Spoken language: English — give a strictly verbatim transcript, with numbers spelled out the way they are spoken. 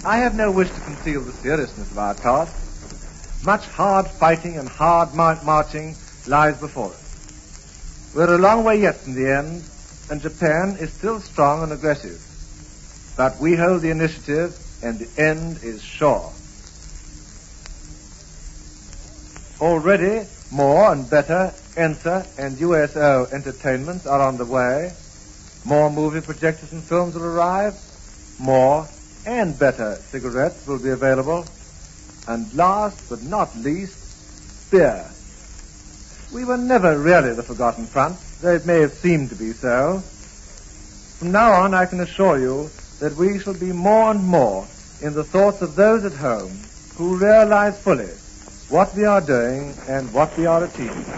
I have no wish to conceal the seriousness of our task. Much hard fighting and hard mar- marching lies before us. We're a long way yet from the end, and Japan is still strong and aggressive. But we hold the initiative, and the end is sure. Already, more and better E N S A and U S O entertainments are on the way. More movie projectors and films will arrive. More and better cigarettes will be available. And last but not least, beer. We were never really the forgotten front, though it may have seemed to be so. From now on, I can assure you that we shall be more and more in the thoughts of those at home who realize fully what we are doing and what we are achieving.